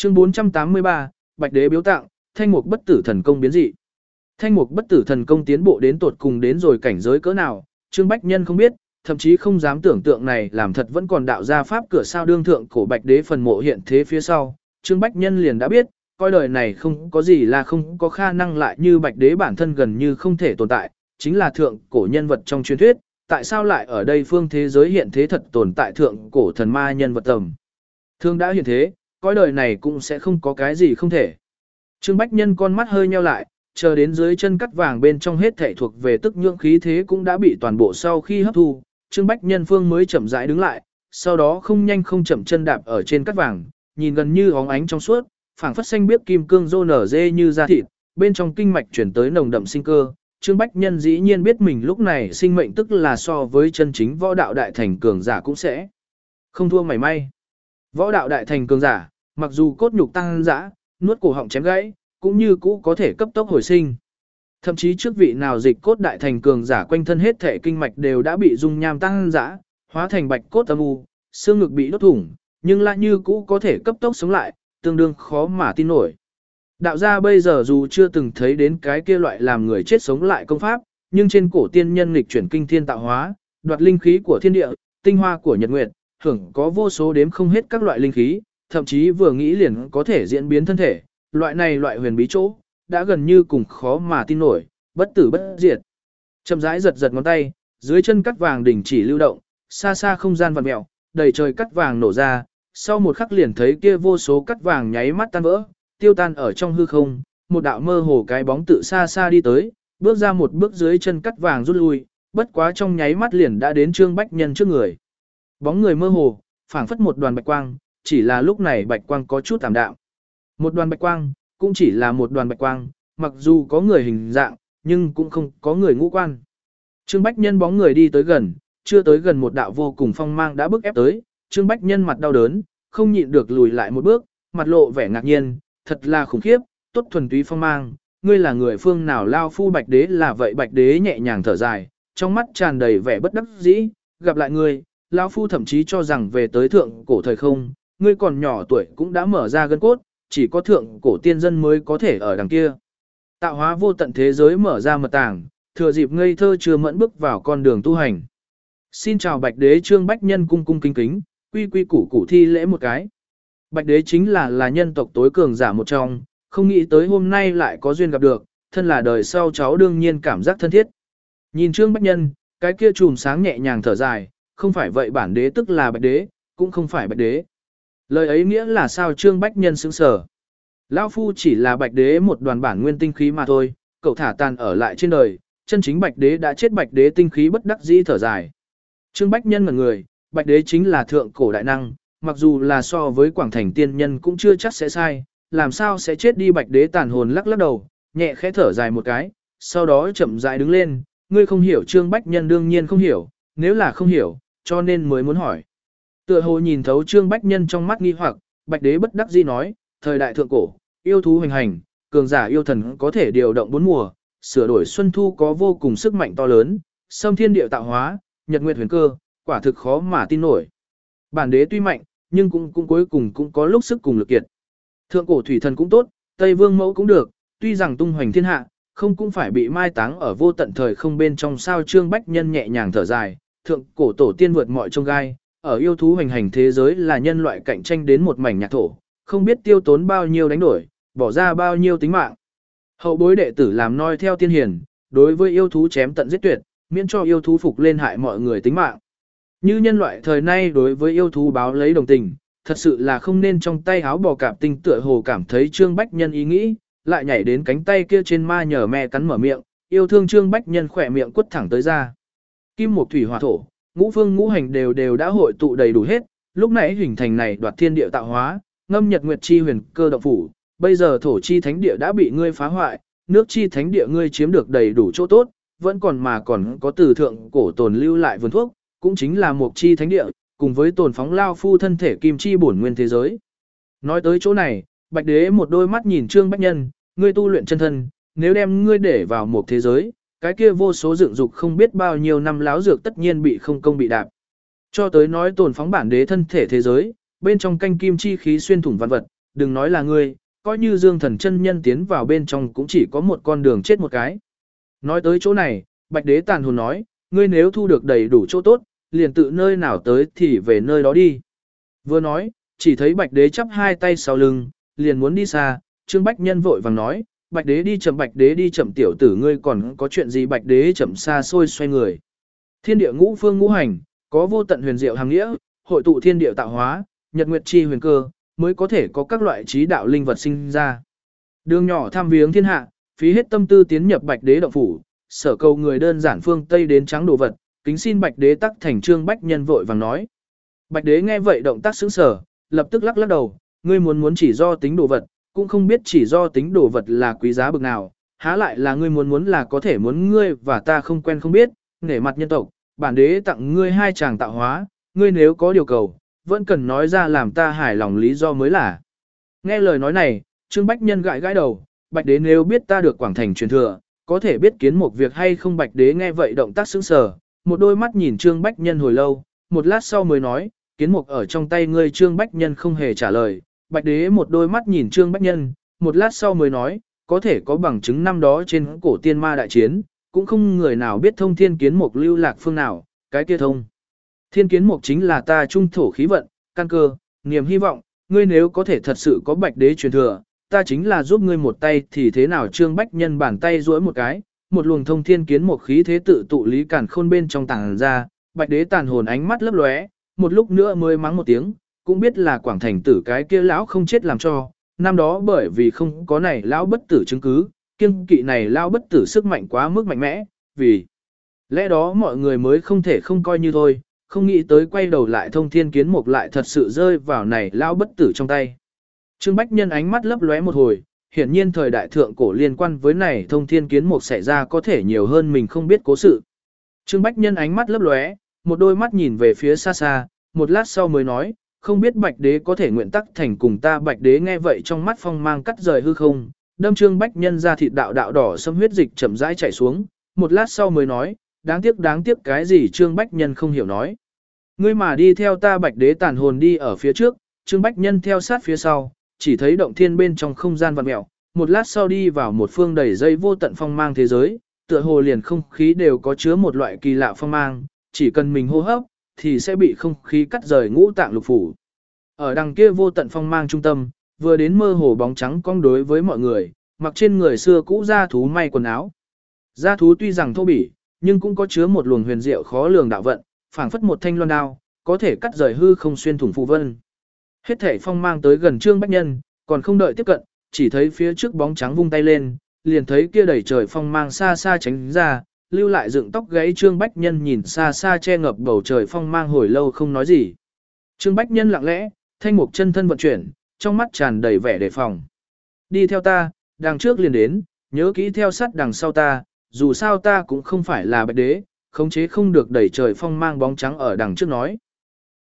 Chương 483, Bạch Đế biếu tặng, Thanh Mục bất tử thần công biến dị. Thanh Mục bất tử thần công tiến bộ đến tột cùng đến rồi cảnh giới cỡ nào, Trương Bách Nhân không biết, thậm chí không dám tưởng tượng này làm thật vẫn còn đạo gia pháp cửa sao đương thượng cổ Bạch Đế phần mộ hiện thế phía sau. Trương Bách Nhân liền đã biết, coi đời này không có gì là không có khả năng lại như Bạch Đế bản thân gần như không thể tồn tại, chính là thượng cổ nhân vật trong truyền thuyết, tại sao lại ở đây phương thế giới hiện thế thật tồn tại thượng cổ thần ma nhân vật tầm. Thương đã hiện thế, coi đời này cũng sẽ không có cái gì không thể. Trương Bách Nhân con mắt hơi nheo lại, chờ đến dưới chân cắt vàng bên trong hết thảy thuộc về tức nhượng khí thế cũng đã bị toàn bộ sau khi hấp thu, Trương Bách Nhân phương mới chậm rãi đứng lại, sau đó không nhanh không chậm chân đạp ở trên cắt vàng, nhìn gần như óng ánh trong suốt, phảng phất xanh biếc kim cương rô nở dê như da thịt, bên trong kinh mạch chuyển tới nồng đậm sinh cơ. Trương Bách Nhân dĩ nhiên biết mình lúc này sinh mệnh tức là so với chân chính võ đạo đại thành cường giả cũng sẽ không thua mảy may. Võ đạo đại thành cường giả, mặc dù cốt nhục tăng dã, nuốt cổ họng chém gãy, cũng như cũ có thể cấp tốc hồi sinh. Thậm chí trước vị nào dịch cốt đại thành cường giả quanh thân hết thể kinh mạch đều đã bị dung nham tăng dã, hóa thành bạch cốt âm u, xương ngực bị đốt thủng, nhưng lại như cũ có thể cấp tốc sống lại, tương đương khó mà tin nổi. Đạo gia bây giờ dù chưa từng thấy đến cái kia loại làm người chết sống lại công pháp, nhưng trên cổ tiên nhân nghịch chuyển kinh thiên tạo hóa, đoạt linh khí của thiên địa, tinh hoa của nhật nguyệt, hưởng có vô số đếm không hết các loại linh khí, thậm chí vừa nghĩ liền có thể diễn biến thân thể, loại này loại huyền bí chỗ, đã gần như cùng khó mà tin nổi, bất tử bất diệt. Chậm rãi giật giật ngón tay, dưới chân cắt vàng đình chỉ lưu động, xa xa không gian vặn mèo, đầy trời cắt vàng nổ ra, sau một khắc liền thấy kia vô số cắt vàng nháy mắt tan vỡ, tiêu tan ở trong hư không, một đạo mơ hồ cái bóng tự xa xa đi tới, bước ra một bước dưới chân cắt vàng rút lui, bất quá trong nháy mắt liền đã đến Trương Bách Nhân trước người. Bóng người mơ hồ, phảng phất một đoàn bạch quang, chỉ là lúc này bạch quang có chút tạm đạm. Một đoàn bạch quang, cũng chỉ là một đoàn bạch quang, mặc dù có người hình dạng, nhưng cũng không có người ngũ quan. Trương Bách Nhân bóng người đi tới gần, chưa tới gần một đạo vô cùng phong mang đã bước ép tới, Trương Bách Nhân mặt đau đớn, không nhịn được lùi lại một bước, mặt lộ vẻ ngạc nhiên, thật là khủng khiếp, tốt thuần túy phong mang, ngươi là người phương nào lao phu Bạch Đế là vậy. Bạch Đế nhẹ nhàng thở dài, trong mắt tràn đầy vẻ bất đắc dĩ, gặp lại ngươi, lao phu thậm chí cho rằng về tới thượng cổ thời không, ngươi còn nhỏ tuổi cũng đã mở ra gân cốt, chỉ có thượng cổ tiên dân mới có thể ở đằng kia. Tạo hóa vô tận thế giới mở ra mật tàng, thừa dịp ngây thơ chưa mẫn bước vào con đường tu hành. Xin chào Bạch Đế. Trương Bách Nhân cung cung kính kính, quy quy củ củ thi lễ một cái. Bạch Đế chính là nhân tộc tối cường giả một trong, không nghĩ tới hôm nay lại có duyên gặp được, thân là đời sau cháu đương nhiên cảm giác thân thiết. Nhìn Trương Bách Nhân, cái kia chùm sáng nhẹ nhàng thở dài, không phải vậy bản đế tức là Bạch Đế, cũng không phải Bạch Đế. Lời ấy nghĩa là sao? Trương Bách Nhân sững sờ. Lão phu chỉ là Bạch Đế một đoàn bản nguyên tinh khí mà thôi, cậu thả tàn ở lại trên đời, chân chính Bạch Đế đã chết. Bạch Đế tinh khí bất đắc dĩ thở dài. Trương Bách Nhân ngẩn người, Bạch Đế chính là thượng cổ đại năng, mặc dù là so với Quảng Thành tiên nhân cũng chưa chắc sẽ sai, làm sao sẽ chết đi? Bạch Đế tàn hồn lắc lắc đầu, nhẹ khẽ thở dài một cái, sau đó chậm rãi đứng lên, ngươi không hiểu. Trương Bách Nhân đương nhiên không hiểu, nếu là không hiểu, cho nên mới muốn hỏi. Tựa hồ nhìn thấu Trương Bách Nhân trong mắt nghi hoặc, Bạch Đế bất đắc dĩ nói, thời đại thượng cổ, yêu thú hoành hành, cường giả yêu thần có thể điều động bốn mùa, sửa đổi xuân thu có vô cùng sức mạnh to lớn, xâm thiên địa tạo hóa, nhật nguyệt huyền cơ, quả thực khó mà tin nổi. Bản đế tuy mạnh, nhưng cũng cuối cùng cũng có lúc sức cùng lực kiệt. Thượng cổ thủy thần cũng tốt, Tây Vương mẫu cũng được, tuy rằng tung hoành thiên hạ, không cũng phải bị mai táng ở vô tận thời không bên trong sao? Trương Bách Nhân nhẹ nhàng thở dài, thượng cổ tổ tiên vượt mọi chông gai, ở yêu thú hoành hành thế giới là nhân loại cạnh tranh đến một mảnh nhạc thổ, không biết tiêu tốn bao nhiêu đánh đổi, bỏ ra bao nhiêu tính mạng. Hậu bối đệ tử làm noi theo tiên hiền, đối với yêu thú chém tận giết tuyệt, miễn cho yêu thú phục lên hại mọi người tính mạng. Như nhân loại thời nay đối với yêu thú báo lấy đồng tình, thật sự là không nên trong tay háo bò cạp tinh. Tựa hồ cảm thấy Trương Bách Nhân ý nghĩ, lại nhảy đến cánh tay kia trên ma nhờ me cắn mở miệng, yêu thương Trương Bách Nhân khỏe miệng quất thẳng tới ra. Kim một thủy hỏa thổ, ngũ phương ngũ hành đều đã hội tụ đầy đủ hết, lúc nãy hình thành này đoạt thiên địa tạo hóa, ngâm nhật nguyệt chi huyền cơ động phủ, bây giờ thổ chi thánh địa đã bị ngươi phá hoại, nước chi thánh địa ngươi chiếm được đầy đủ chỗ tốt, vẫn còn có từ thượng cổ tồn lưu lại vườn thuốc, cũng chính là mục chi thánh địa, cùng với tồn phóng lao phu thân thể kim chi bổn nguyên thế giới. Nói tới chỗ này, Bạch Đế một đôi mắt nhìn Trương Bách Nhân, ngươi tu luyện chân thân, nếu đem ngươi để vào một thế giới, cái kia vô số dựng dục không biết bao nhiêu năm láo dược tất nhiên bị không công bị đạp. Cho tới nói tồn phóng bản đế thân thể thế giới, bên trong canh kim chi khí xuyên thủng vạn vật, đừng nói là ngươi, coi như Dương Thần chân nhân tiến vào bên trong cũng chỉ có một con đường chết một cái. Nói tới chỗ này, Bạch Đế tàn hồn nói, ngươi nếu thu được đầy đủ chỗ tốt, liền tự nơi nào tới thì về nơi đó đi. Vừa nói, chỉ thấy Bạch Đế chắp hai tay sau lưng, liền muốn đi xa, Trương Bách Nhân vội vàng nói, Bạch Đế đi chậm tiểu tử ngươi còn có chuyện gì Bạch Đế chậm xa xôi xoay người. Thiên địa ngũ phương ngũ hành, có vô tận huyền diệu hàng nghĩa, hội tụ thiên địa tạo hóa, nhật nguyệt chi huyền cơ, mới có thể có các loại trí đạo linh vật sinh ra. Đường nhỏ tham viếng thiên hạ, phí hết tâm tư tiến nhập Bạch Đế động phủ, sở cầu người đơn giản phương Tây đến trắng đồ vật, kính xin Bạch Đế tắc thành Trương Bách Nhân vội vàng nói. Bạch Đế nghe vậy động tác sững sờ, lập tức lắc lắc đầu, ngươi muốn chỉ do tính đồ vật, cũng không biết chỉ do tính đồ vật là quý giá bực nào, há lại là ngươi muốn là có thể muốn ngươi và ta không quen không biết, nể mặt nhân tộc, bản đế tặng ngươi hai chàng tạo hóa, ngươi nếu có điều cầu, vẫn cần nói ra làm ta hài lòng lý do mới là. Nghe lời nói này, Trương Bách Nhân gãi gãi đầu, Bạch Đế nếu biết ta được Quảng Thành truyền thừa, có thể biết kiến một việc hay không. Bạch Đế nghe vậy động tác sững sờ, một đôi mắt nhìn Trương Bách Nhân hồi lâu, một lát sau mới nói, kiến mục ở trong tay ngươi. Trương Bách Nhân không hề trả lời, Bạch Đế một đôi mắt nhìn Trương Bách Nhân, một lát sau mới nói, có thể có bằng chứng năm đó trên cổ tiên ma đại chiến, cũng không người nào biết thông thiên kiến mục lưu lạc phương nào, cái kia thông. Thiên kiến mục chính là ta trung thổ khí vận, căn cơ, niềm hy vọng, ngươi nếu có thể thật sự có Bạch Đế truyền thừa, ta chính là giúp ngươi một tay thì thế nào. Trương Bách Nhân bàn tay duỗi một cái, một luồng thông thiên kiến mục khí thế tự tụ lý càn khôn bên trong tàng ra, Bạch Đế tàn hồn ánh mắt lấp lóe, một lúc nữa mới mắng một tiếng, cũng biết là Quảng Thành tử cái kia lão không chết làm cho, năm đó bởi vì không có này lão bất tử chứng cứ, kiêng kỵ này lão bất tử sức mạnh quá mức mạnh mẽ, vì lẽ đó mọi người mới không thể không coi như thôi, không nghĩ tới quay đầu lại thông thiên kiến mục lại thật sự rơi vào này lão bất tử trong tay. Trương Bách Nhân ánh mắt lấp lóe một hồi, hiển nhiên thời đại thượng cổ liên quan với này thông thiên kiến mục xảy ra có thể nhiều hơn mình không biết cố sự. Trương Bách Nhân ánh mắt lấp lóe, một đôi mắt nhìn về phía xa xa, một lát sau mới nói, không biết Bạch Đế có thể nguyện tắc thành cùng ta. Bạch Đế nghe vậy trong mắt phong mang cắt rời hư không, đâm Trương Bách Nhân ra thịt đạo đạo đỏ xâm huyết dịch chậm rãi chảy xuống, một lát sau mới nói, đáng tiếc cái gì. Trương Bách Nhân không hiểu nói, ngươi mà đi theo ta. Bạch Đế tàn hồn đi ở phía trước, Trương Bách Nhân theo sát phía sau, chỉ thấy động thiên bên trong không gian vặn mẹo, một lát sau đi vào một phương đầy dây vô tận phong mang thế giới, tựa hồ liền không khí đều có chứa một loại kỳ lạ phong mang, chỉ cần mình hô hấp thì sẽ bị không khí cắt rời ngũ tạng lục phủ. Ở đằng kia vô tận phong mang trung tâm, vừa đến mơ hồ bóng trắng cong đối với mọi người, mặc trên người xưa cũ da thú may quần áo. Da thú tuy rằng thô bỉ, nhưng cũng có chứa một luồng huyền diệu khó lường đạo vận, phảng phất một thanh loan đao, có thể cắt rời hư không xuyên thủng phù vân. Hết thể phong mang tới gần Trương Bách Nhân, còn không đợi tiếp cận, chỉ thấy phía trước bóng trắng vung tay lên, liền thấy kia đẩy trời phong mang xa xa tránh ra, lưu lại dựng tóc gáy. Trương Bách Nhân nhìn xa xa che ngập bầu trời phong mang hồi lâu không nói gì. Trương Bách Nhân lặng lẽ, thanh mục chân thân vận chuyển, trong mắt tràn đầy vẻ đề phòng. Đi theo ta, đằng trước liền đến, nhớ kỹ theo sát đằng sau ta, dù sao ta cũng không phải là Bạch Đế, khống chế không được đẩy trời phong mang bóng trắng ở đằng trước nói.